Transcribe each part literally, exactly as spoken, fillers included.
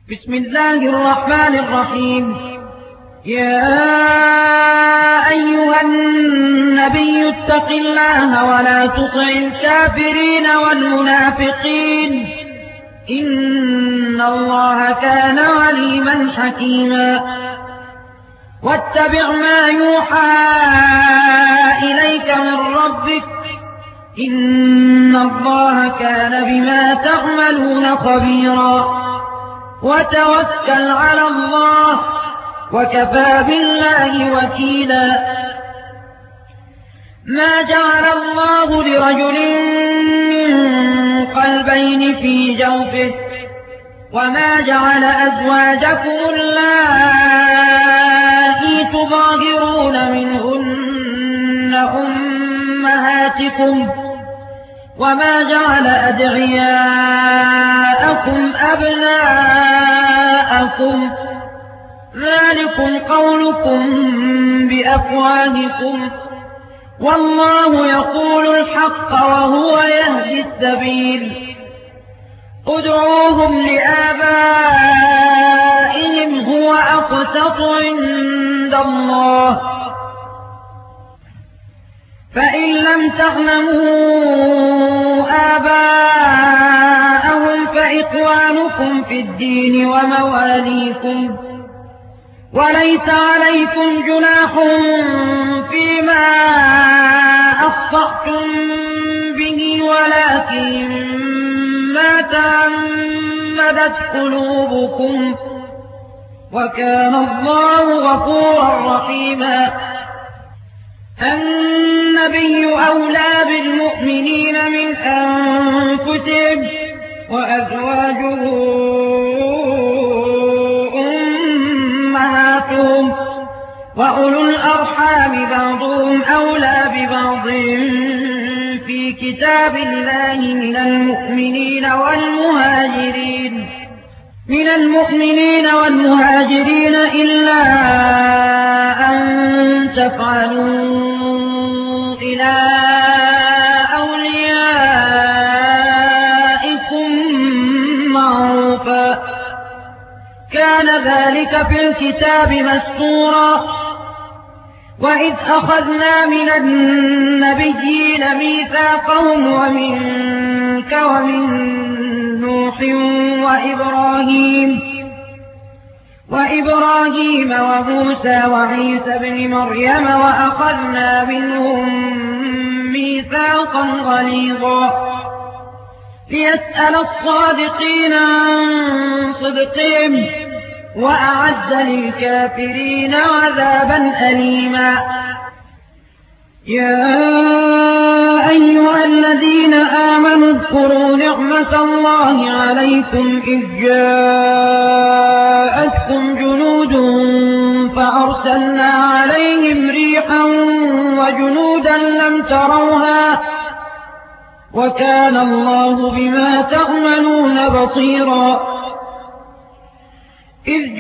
بسم الله الرحمن الرحيم. يا أيها النبي اتق الله ولا تطع الكافرين والمنافقين إن الله كان عليما حكيما. واتبع ما يوحى إليك من ربك إن الله كان بما تعملون خبيرا. وتوكل على الله وكفى بالله وكيلا. ما جعل الله لرجل من قلبين في جوفه وما جعل أزواجكم اللائي تظاهرون منهن أمهاتكم وما جعل أدعياءكم أبناءكم ذلكم قولكم بأفواهكم والله يقول الحق وهو يهدي السبيل. ادعوهم لآبائهم هو أقسط عند الله فإن لم تعلموا آباءهم فإخوانكم في الدين ومواليكم وليس عليكم جناح فيما أخطأتم به ولكن ما تعمدت قلوبكم وكان الله غفورا رحيما. النبي أولى بالمؤمنين من أنفسهم وأزواجه أمهاتهم وأولو الأرحام بعضهم أولى ببعض في كتاب الله من المؤمنين والمهاجرين من المؤمنين والمهاجرين إلا أن تفعلوا إلى أوليائكم معروفا كان ذلك في الكتاب مسطورا. وإذ أخذنا من النبيين ميثاقهم ومنك ومن نوح وإبراهيم وإبراهيم وموسى وعيسى بن مريم وأخذنا منهم ميثاقا غليظا ليسأل الصادقين عن صدقهم وأعد للكافرين عذابا أليما. يا أيها الذين آمنوا اذكروا نعمة الله عليكم إذ جاءتكم جنود فأرسلنا عليهم ريحا وجنودا لم تروها وكان الله بما تعملون بصيرا. إذ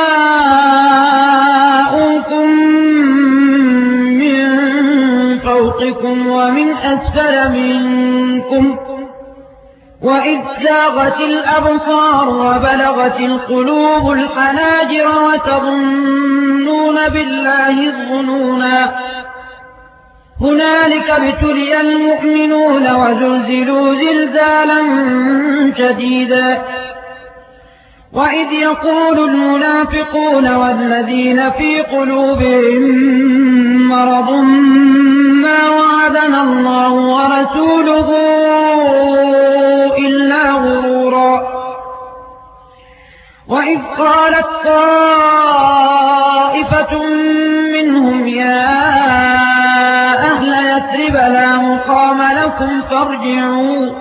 جاءوكم من فوقكم ومن أسفل منكم وإذ زاغت الأبصار وبلغت القلوب الحناجر وتظنون بالله الظنونا هنالك ابتلي المؤمنون وزلزلوا زلزالا شديدا. وإذ يقول المنافقون والذين في قلوبهم مرض ما وعدنا الله ورسوله إلا غرورا. وإذ قالت طائفة منهم يا أهل يثرب لا مقام لكم فارجعوا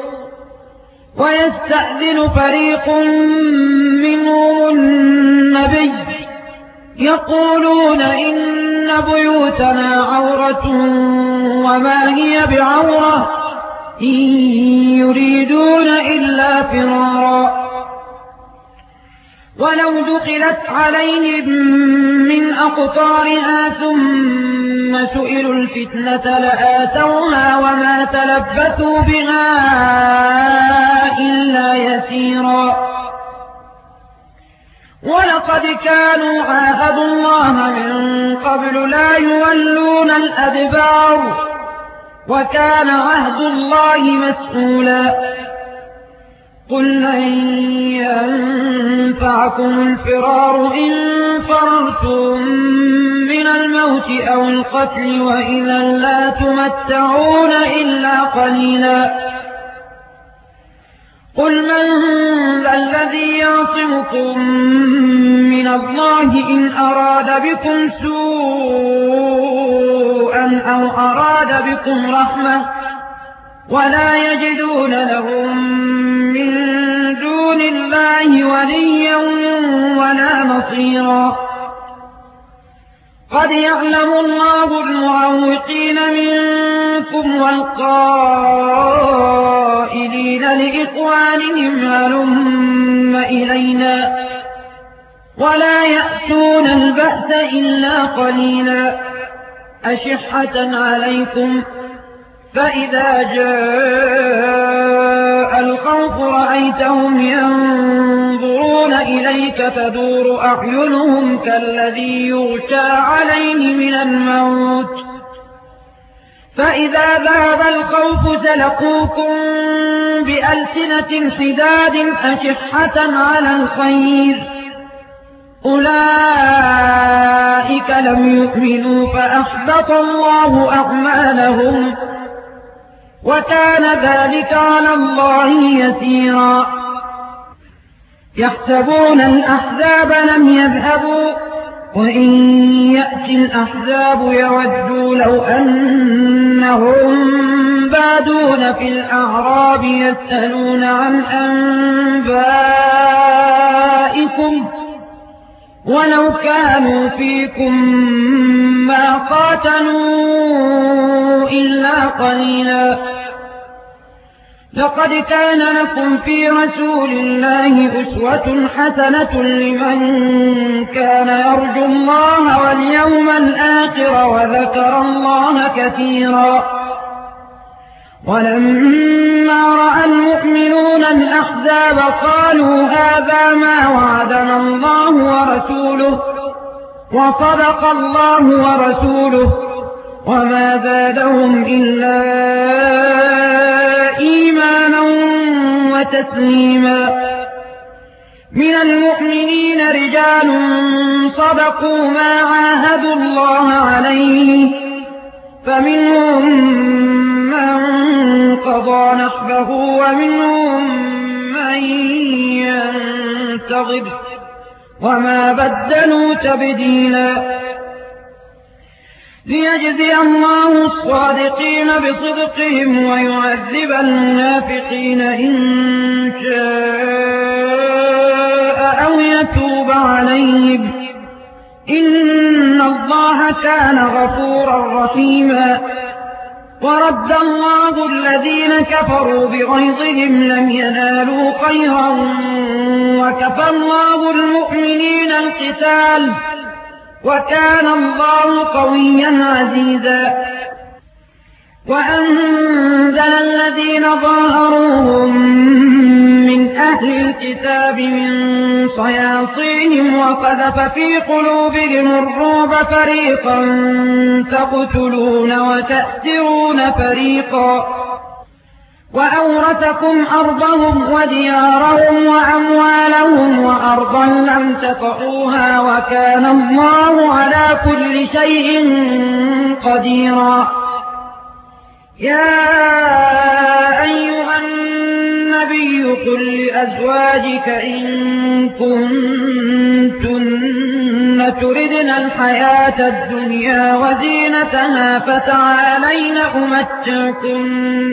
ويستأذن فريق منهم النبي يقولون إن بيوتنا عورة وما هي بعورة إن يريدون إلا فرارا. ولو دخلت عليهم من أقطارها ثم سئلوا الفتنة لآتوها وما تلبثوا بها إلا يسيرا. ولقد كانوا عاهدوا الله من قبل لا يولون الأدبار وكان عهد الله مسؤولا قل لن ينفعكم الفرار إن فررتم من الموت أو القتل وإذا لا تمتعون إلا قليلا قل من ذا الذي يعصمكم من الله إن أراد بكم سوءا أو أراد بكم رحمة ولا يجدون لهم من دون الله وليا ولا نصيرا قد يعلم الله المعوقين منكم والقائلين لإخوانهم هلم إلينا ولا يأتون البأس إلا قليلا أشحة عليكم فإذا جاء الخوف رأيتهم ينظرون إليك تدور أعينهم كالذي يغشى عليه من الموت فإذا ذهب الخوف سلقوكم بألسنة حداد أشحة على الخير أولئك لم يؤمنوا فأحبط الله أعمالهم وكان ذلك على الله يسيرا يحسبون الأحزاب لم يذهبوا وإن يأتي الأحزاب يودوا لو أنهم بادون في الأعراب يسألون عن أنبائكم ولو كانوا فيكم ما قاتلوا إلا قليلا لقد كان لكم في رسول الله أسوة حسنة لمن كان يرجو الله واليوم الآخر وذكر الله كثيرا ولما رأى المؤمنون الأحزاب قالوا هذا ما وعدنا الله ورسوله وصدق الله ورسوله وما زادهم إلا إيمانا وتسليما من المؤمنين رجال صدقوا ما عاهدوا الله عليه فمنهم من قضى نحبه ومنهم من ينتظر وما بدلوا تبديلا ليجزي الله الصادقين بصدقهم ويعذب المنافقين إن شاء أو يتوب عليهم إن الله كان غفورا رحيما ورد الله الذين كفروا بغيظهم لم ينالوا خيرا وكفى الله المؤمنين القتال وكان الله قويا عزيزا وأنزل الذين ظاهروهم من أهل الكتاب من صياصيهم وقذف في قلوبهم الرعب فريقا تقتلون وتأسرون فريقا وأورثكم أرضهم وديارهم وأموالهم وأرضا لم تطئوها وكان الله على كل شيء قديرا يا أيها النبي قل لأزواجك إن كنتن تردن الحياة الدنيا وزينتها فتعالين أمتعكن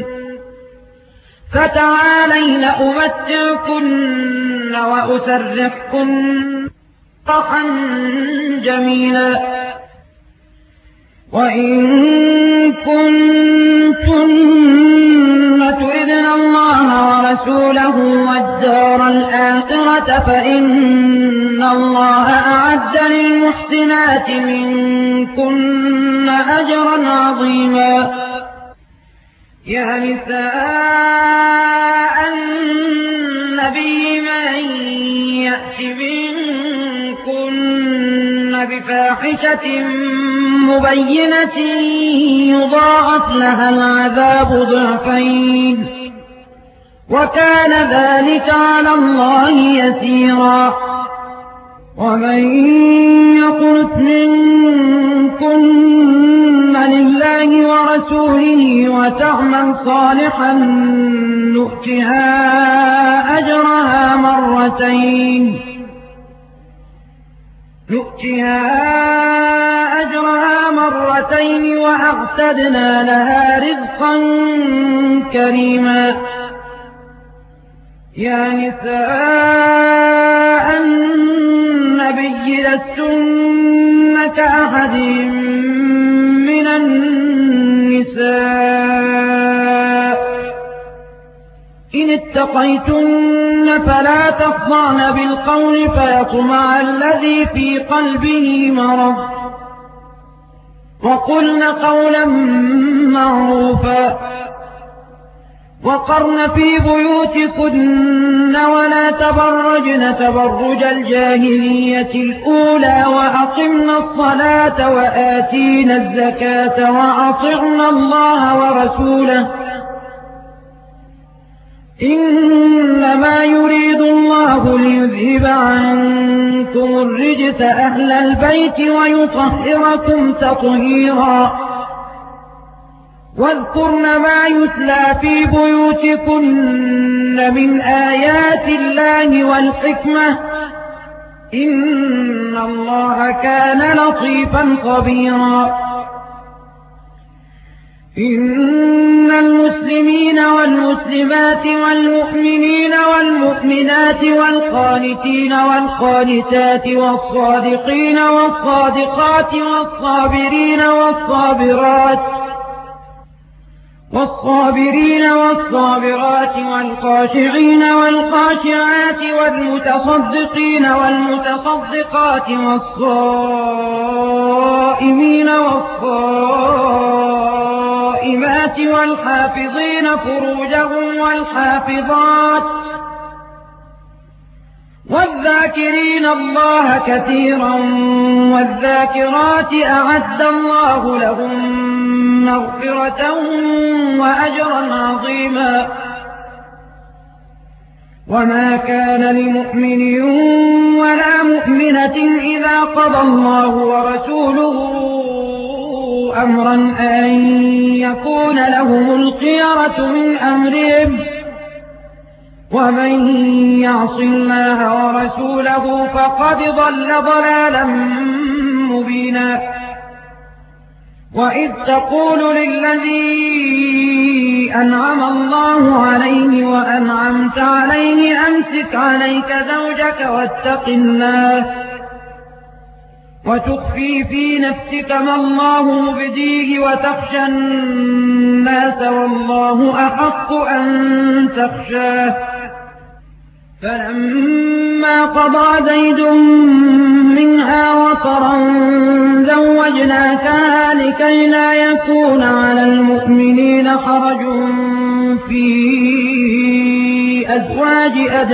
فتعالين أمتعكن وأسرحكن سراحا جميلا وإن كنتن تردن الله ورسوله والدار الآخرة فإن الله أعد للمحسنات منكن أجرا عظيما يا نساء النبي من يأت منكن بفاحشة مبينة يضاعف لها العذاب ضعفين وكان ذلك على الله يسيرا. ومن يقنت منكن لله ورسوله وتعمل صالحا نؤتها أجرها مرتين نؤتها أجرها مرتين وأعتدنا لها رزقا كريما. يا نساء النبي لستن كأحد من النساء إن اتقيتن فلا تخضعن بالقول فيطمع الذي في قلبه مرض وقلن قولا معروفا وقرن في بيوتكن ولا تبرجن تبرج الجاهلية الأولى وأقمنا الصلاة وآتينا الزكاة وأطعنا الله ورسوله إنما يريد الله ليذهب عنكم الرجس أهل البيت ويطهركم تطهيرا. واذكرن ما يتلى في بيوتكن من آيات الله والحكمة إن الله كان لطيفا خبيرا. إن المسلمين والمسلمات والمؤمنين والمؤمنات والقانتين والقانتات والصادقين والصادقات والصابرين والصابرات والصابرين والصابرات والخاشعين والخاشعات والمتصدقين والمتصدقات والصائمين والصائمات والحافظين فروجهم والحافظات والذاكرين الله كثيرا والذاكرات أعد الله لهم مغفرة وأجرا عظيما. وما كان لمؤمن ولا مؤمنة إذا قضى الله ورسوله أمرا أن يكون لهم الخيرة من أمرهم ومن يعص الله ورسوله فقد ضل ضلالا مبينا. وإذ تقول للذي أنعم الله عليه وأنعمت عليه أمسك عليك زوجك واتق الله وتخفي في نفسك ما الله مبديه وتخشى الناس والله أحق أن تخشاه فلما قضى زيد منها وطرا زوجناكها لكي لا يكون على المؤمنين حرج في أزواج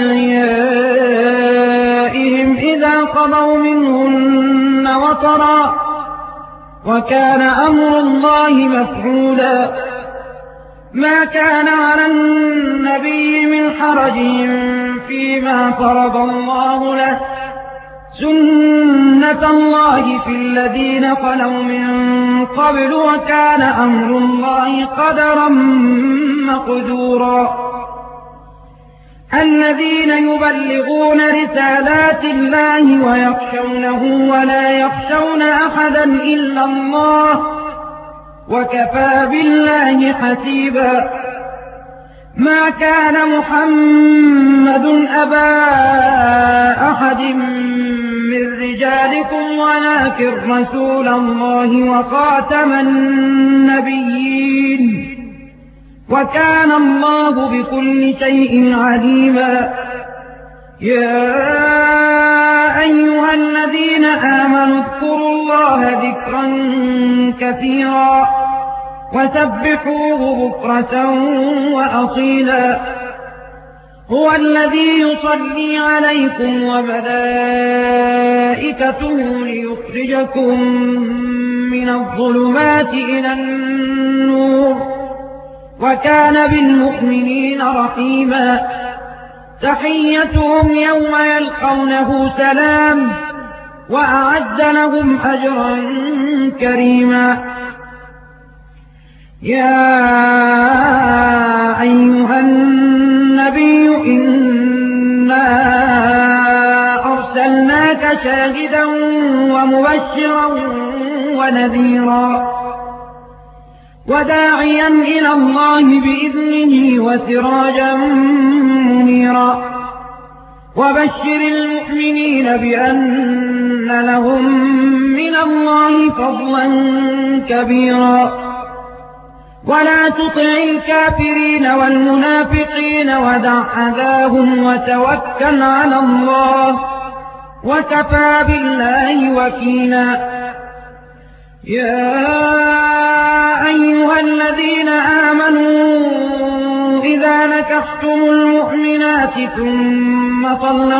أدعيائهم إذا قضوا منهن وطرا وكان أمر الله مفعولا. ما كان على النبي من حرج فيما فرض الله له سنة الله في الذين خلوا من قبل وكان أمر الله قدرا مقدورا. الذين يبلغون رسالات الله ويخشونه ولا يخشون أحدا إلا الله وكفى بالله حسيبا. ما كان محمد أبا أحد من رجالكم ولكن رسول الله وخاتم النبيين وكان الله بكل شيء عليما. يا أيها الذين آمنوا اذكروا الله ذكرا كثيرا وسبحوه بكرة وأصيلا. هو الذي يصلي عليكم وملائكته وملائكته ليخرجكم من الظلمات إلى النور وكان بالمؤمنين رحيما تحيتهم يوم يلقونه سلام وأعد لهم أجرا كريما يا أيها النبي إنا أرسلناك شاهدا ومبشرا ونذيرا وداعيا إلى الله بإذنه وسراجا منيرا وبشر المؤمنين بأن لهم من الله فضلا كبيرا ولا تطع الكافرين والمنافقين ودع أذاهم وتوكل على الله وكفى بالله وكيلا يا أيها الذين آمنوا إذا نكحتم المؤمنات ثم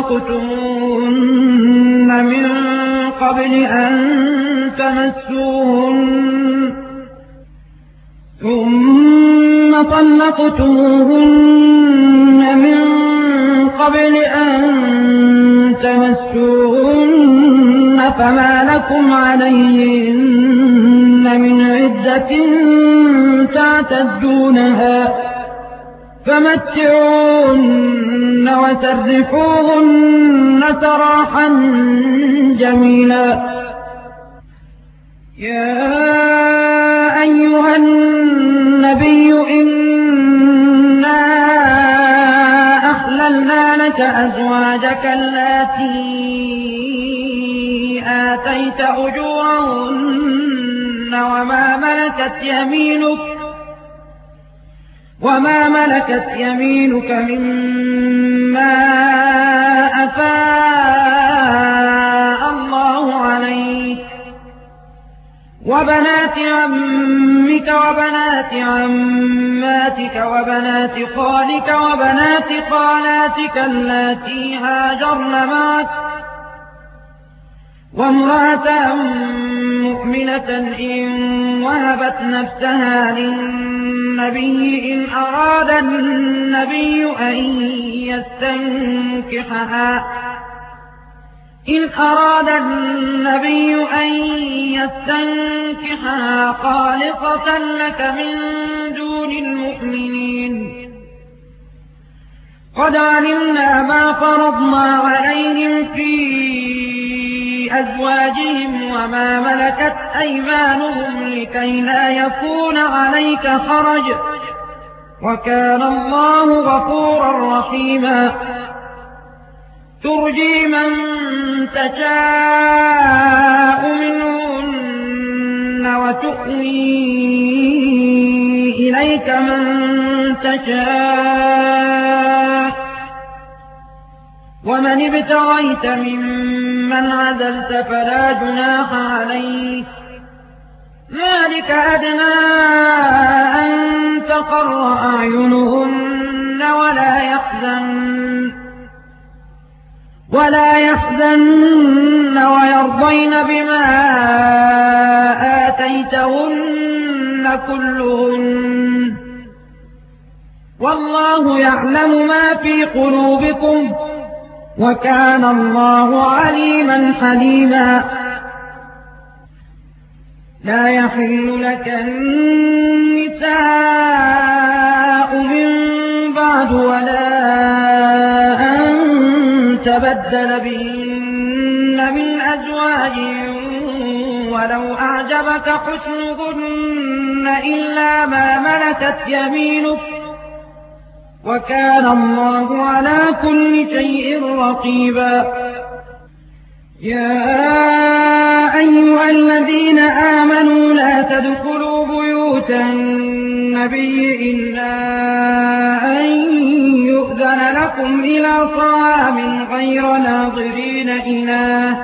طلقتموهن من قبل أن تمسوهن ثم طلقتموهن من قبل أن تمسوهن فما لكم عليهن من عدة تعتدونها فمتعوهن وسرحوهن سراحا جميلا يا أيها النبي إنا أحللنا لك أزواجك اللاتي آتيت أجورهن وما ملكت يمينك وما ملكت يمينك مما أفاء الله عليك وبنات عمك وبنات عماتك وبنات خالك وبنات خالاتك اللاتي هاجرن معك وامرأة مؤمنة إن وهبت نفسها للنبي إن أراد النبي أن يستنكحها إن أراد النبي أن يستنكحها خالصة لك من دون المؤمنين قد علمنا ما فرضنا عليهم في أزواجهم وما ملكت أيمانهم لكي لا يكون عليك حرج وكان الله غفورا رحيما ترجي من تشاء منهن وتؤوي إليك من تشاء ومن ابتغيت ممن عزلت فلا جناح عليك ذلك أدنى أن تقر أعينهن ولا يحزن ولا يحزن ويرضين بما آتيتهن كلهن والله يعلم ما في قلوبكم وكان الله عليما حليما لا يحل لك النساء من بعد ولا أن تبدل بهن من أزواج ولو أعجبك حسنهن إلا ما ملكت يمينك وكان الله على كل شيء رقيبا يا أيها الذين آمنوا لا تدخلوا بيوت النبي إلا أن يؤذن لكم إلى طعام غير ناظرين إناه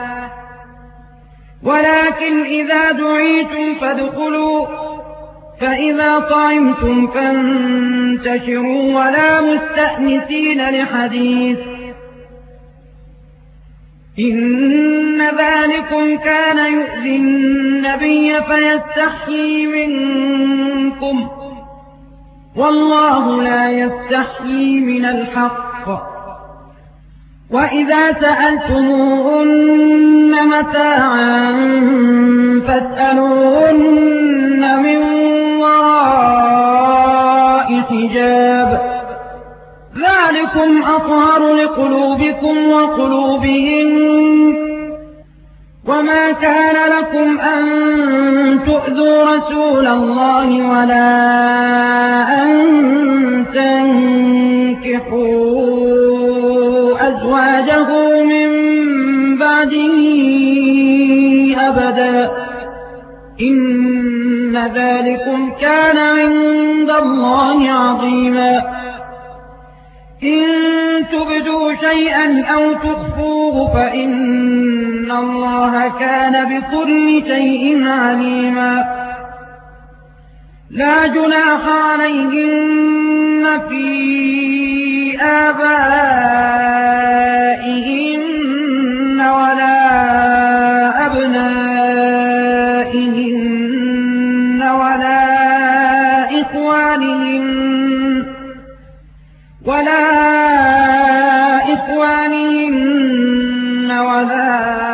ولكن إذا دعيتم فادخلوا فإذا طعمتم فانتشروا ولا مستأنسين لحديث إن ذلكم كان يؤذي النبي فيستحيي منكم والله لا يستحيي من الحق وإذا سألتموهن متاعا فاسألوهن من وراء حجاب ذلكم أطهر لقلوبكم وقلوبهن وما كان لكم أن تؤذوا رسول الله ولا أن تنكحوا أزواجه من بعده أبدا إن ذلكم كان عند الله عظيما إن تبدوا شيئا أو تخفوه فإن الله كان بكل شيء عليما لا جناح عليهن في آبائهن ولا أبنائهن ولا إخوانهن ولا إخوانهن ولا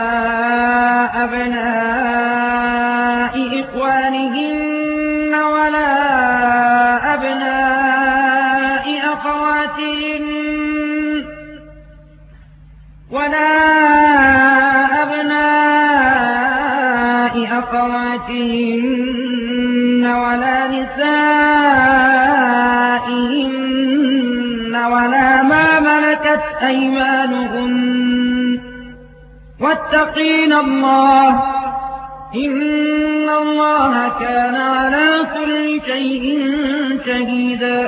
أبناء إخوانهن ولا أبناء أخواتهن ولا أبناء أخواتهن ولا نسائهن ولا ما ملكت أيمانهن واتقين الله إن الله كان على كل شيء شهيدا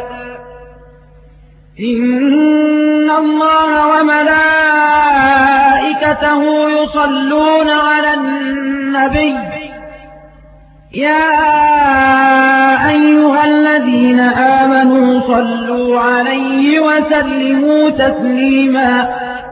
إن الله وملائكته يصلون على النبي يا أيها الذين آمنوا صلوا عليه وسلموا تسليما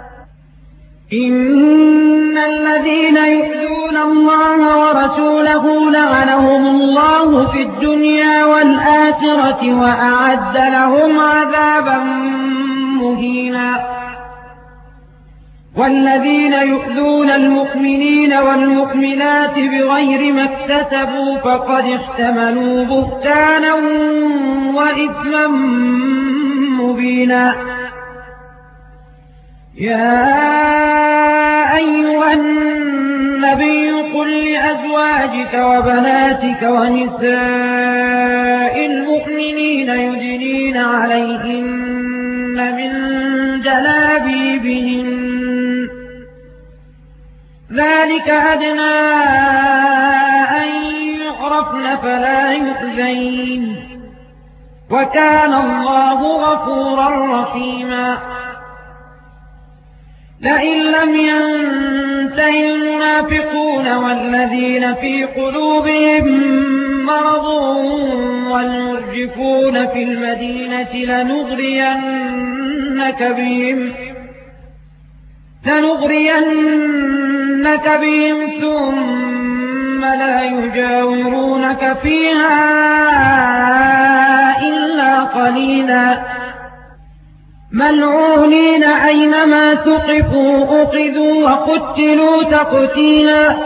إن الذين يؤذون الله ورسوله لعنهم الله في الدنيا والآخرة وأعد لهم عذابا مهينا والذين يؤذون المؤمنين والمؤمنات بغير ما اكتسبوا فقد احتملوا بهتانا وإثما مبينا يا أيها النبي قل لأزواجك وبناتك ونساء المؤمنين يدنين عليهن من جلابيبهن ذلك أدنى أن يعرفن فلا يؤذين وكان الله غفورا رحيما لئن لم ينتهي المنافقون والذين في قلوبهم مرض والمرجفون في المدينة لنغرينك بهم لنغرينك بهم ثم لا يجاورونك فيها إلا قليلا ملعونين أينما ثقفوا أخذوا وقتلوا تقتيلا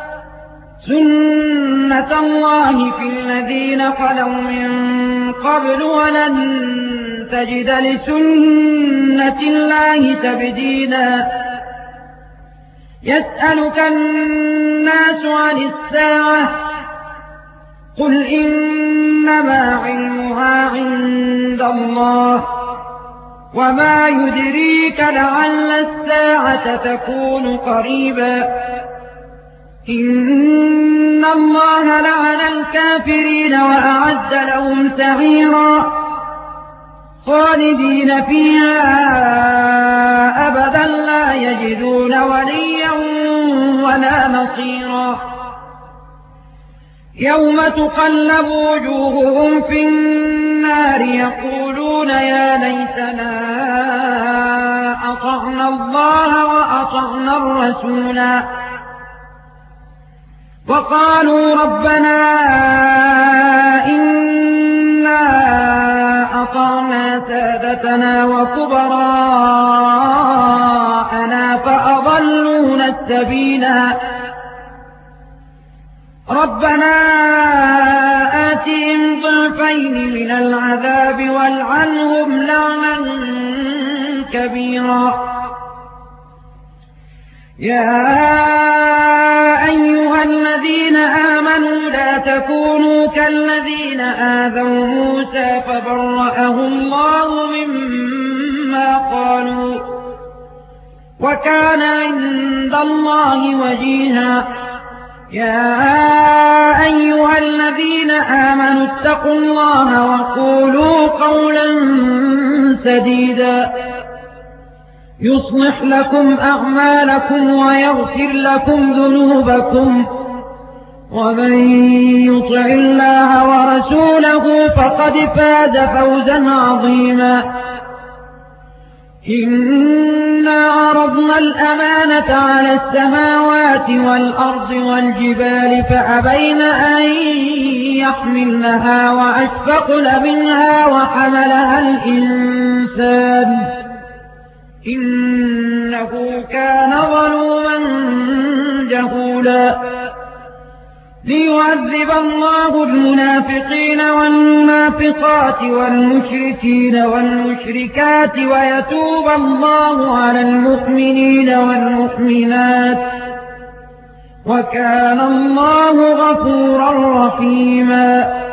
سنة الله في الذين خلوا من قبل ولن تجد لسنة الله تبديلا يسألك الناس عن الساعة قل إنما علمها عند الله وما يدريك لعل الساعة تكون قريبا إن الله لعن الكافرين وأعد لهم سعيرا خالدين فيها أبدا لا يجدون وليا ولا نصيرا يوم تقلب وجوههم في النار يقولون يا ليتنا أطعنا الله وأطعنا الرسولا وقالوا ربنا إنا أطعنا سادتنا وكبراءنا فأضلونا السبيلا ربنا آتهم ضعفين من العذاب والعنهم لعنا كبيرا يا أيها الذين آمنوا لا تكونوا كالذين آذوا موسى فبرأه الله مما قالوا وكان عند الله وجيها يا أيها الذين آمنوا اتقوا الله وقولوا قولا سديدا يصلح لكم أعمالكم ويغفر لكم ذنوبكم ومن يطع الله ورسوله فقد فاز فوزا عظيما إنا عرضنا الأمانة على السماوات والأرض والجبال فأبين أن يحملنها وأشفقن منها وحملها الإنسان إنه كان ظلوما جهولا ليعذب الله المنافقين والمنافقات والمشركين والمشركات ويتوب الله على المؤمنين والمؤمنات وكان الله غفورا رحيما